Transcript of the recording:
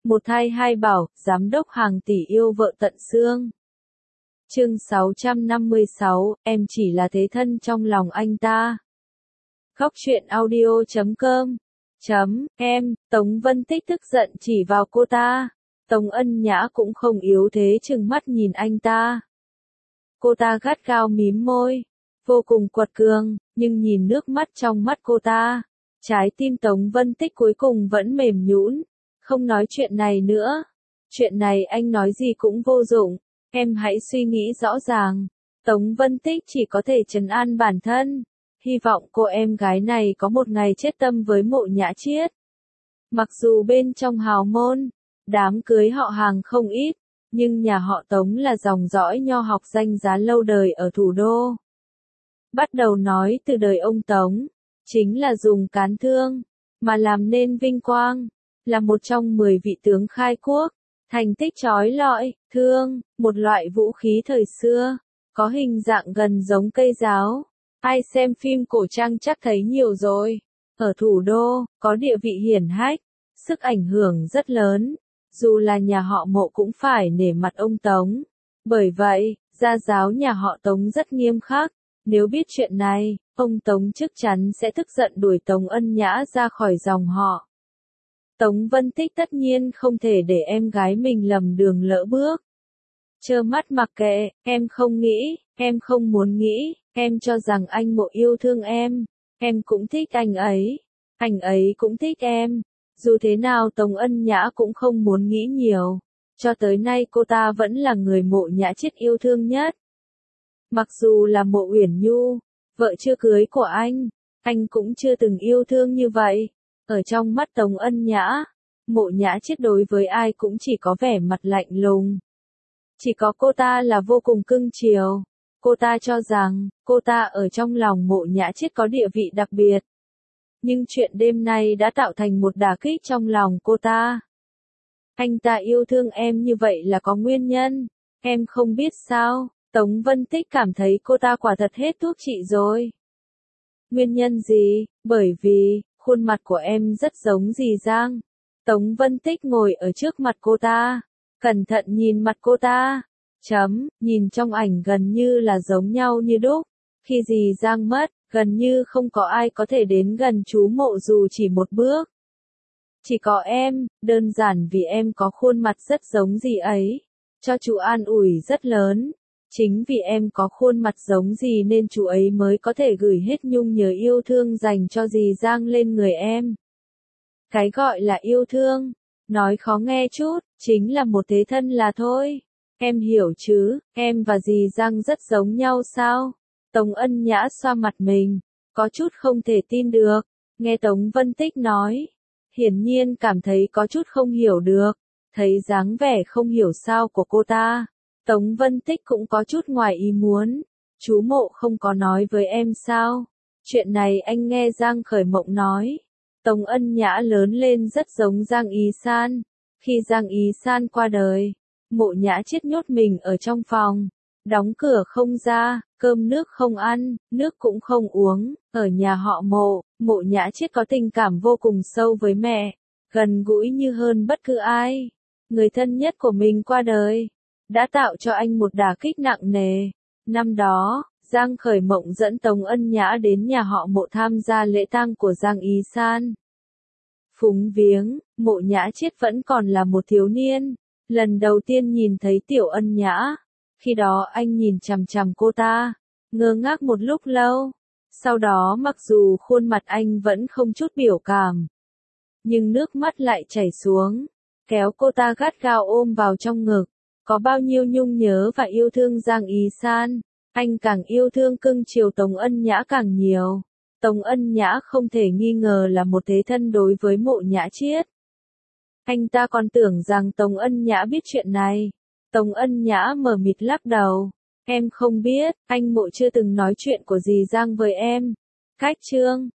Một thai hai bảo, giám đốc hàng tỷ yêu vợ tận xương. Chương 656, em chỉ là thế thân trong lòng anh ta. Góc truyện audio.com Em, Tống Vân Tích tức giận chỉ vào cô ta. Tống Ân Nhã cũng không yếu thế trừng mắt nhìn anh ta. Cô ta gắt gao mím môi, vô cùng quật cường, nhưng nhìn nước mắt trong mắt cô ta, trái tim Tống Vân Tích cuối cùng vẫn mềm nhũn. Không nói chuyện này nữa. Chuyện này anh nói gì cũng vô dụng. Em hãy suy nghĩ rõ ràng. Tống Vân Tích chỉ có thể trấn an bản thân. Hy vọng cô em gái này có một ngày chết tâm với Mộ Nhã Chiết. Mặc dù bên trong hào môn, đám cưới họ hàng không ít, nhưng nhà họ Tống là dòng dõi nho học danh giá lâu đời ở thủ đô. Bắt đầu nói từ đời ông Tống, chính là dùng cán thương, mà làm nên vinh quang. Là một trong 10 vị tướng khai quốc, thành tích chói lọi, thương, một loại vũ khí thời xưa, có hình dạng gần giống cây giáo. Ai xem phim cổ trang chắc thấy nhiều rồi. Ở thủ đô, có địa vị hiển hách, sức ảnh hưởng rất lớn, dù là nhà họ Mộ cũng phải nể mặt ông Tống. Bởi vậy, gia giáo nhà họ Tống rất nghiêm khắc, nếu biết chuyện này, ông Tống chắc chắn sẽ tức giận đuổi Tống Ân Nhã ra khỏi dòng họ. Tống Vân Tích tất nhiên không thể để em gái mình lầm đường lỡ bước. Trơ mắt mặc kệ, em không nghĩ, em không muốn nghĩ, em cho rằng anh Mộ yêu thương em cũng thích anh ấy cũng thích em. Dù thế nào Tống Ân Nhã cũng không muốn nghĩ nhiều, cho tới nay cô ta vẫn là người Mộ Nhã Chiết yêu thương nhất. Mặc dù là Mộ Uyển Nhu, vợ chưa cưới của anh cũng chưa từng yêu thương như vậy. Ở trong mắt Tống Ân Nhã, Mộ Nhã Chiết đối với ai cũng chỉ có vẻ mặt lạnh lùng. Chỉ có cô ta là vô cùng cưng chiều. Cô ta cho rằng, cô ta ở trong lòng Mộ Nhã Chiết có địa vị đặc biệt. Nhưng chuyện đêm nay đã tạo thành một đả kích trong lòng cô ta. Anh ta yêu thương em như vậy là có nguyên nhân. Em không biết sao, Tống Vân Tích cảm thấy cô ta quả thật hết thuốc trị rồi. Nguyên nhân gì? Bởi vì, khuôn mặt của em rất giống dì Giang. Tống Vân Tích ngồi ở trước mặt cô ta, cẩn thận nhìn mặt cô ta. Nhìn trong ảnh gần như là giống nhau như đúc. Khi dì Giang mất, gần như không có ai có thể đến gần chú Mộ dù chỉ một bước. Chỉ có em, đơn giản vì em có khuôn mặt rất giống dì ấy, cho chú an ủi rất lớn. Chính vì em có khuôn mặt giống dì nên chú ấy mới có thể gửi hết nhung nhớ yêu thương dành cho dì Giang lên người em. Cái gọi là yêu thương, nói khó nghe chút, chính là một thế thân là thôi. Em hiểu chứ, em và dì Giang rất giống nhau sao? Tống Ân Nhã xoa mặt mình, có chút không thể tin được. Nghe Tống Vân Tích nói, hiển nhiên cảm thấy có chút không hiểu được. Thấy dáng vẻ không hiểu sao của cô ta, Tống Vân Tích cũng có chút ngoài ý muốn. Chú Mộ không có nói với em sao? Chuyện này anh nghe Giang Khởi Mộng nói. Tống Ân Nhã lớn lên rất giống Giang Ý San. Khi Giang Ý San qua đời, Mộ Nhã Chiết nhốt mình ở trong phòng, đóng cửa không ra, cơm nước không ăn, nước cũng không uống. Ở nhà họ Mộ, Mộ Nhã Chiết có tình cảm vô cùng sâu với mẹ, gần gũi như hơn bất cứ ai. Người thân nhất của mình qua đời, đã tạo cho anh một đả kích nặng nề. Năm đó, Giang Khởi Mộng dẫn Tống Ân Nhã đến nhà họ Mộ tham gia lễ tang của Giang Ý San. Phúng viếng, Mộ Nhã Chiết vẫn còn là một thiếu niên. Lần đầu tiên nhìn thấy Tiểu Ân Nhã, khi đó anh nhìn chằm chằm cô ta, ngơ ngác một lúc lâu. Sau đó mặc dù khuôn mặt anh vẫn không chút biểu cảm, nhưng nước mắt lại chảy xuống, kéo cô ta gắt gao ôm vào trong ngực. Có bao nhiêu nhung nhớ và yêu thương Giang Ý San, anh càng yêu thương cưng chiều Tống Ân Nhã càng nhiều. Tống Ân Nhã không thể nghi ngờ là một thế thân đối với Mộ Nhã Chiết. Anh ta còn tưởng rằng Tống Ân Nhã biết chuyện này. Tống Ân Nhã mờ mịt lắc đầu. Em không biết, anh Mộ chưa từng nói chuyện của dì Giang với em. Cách chương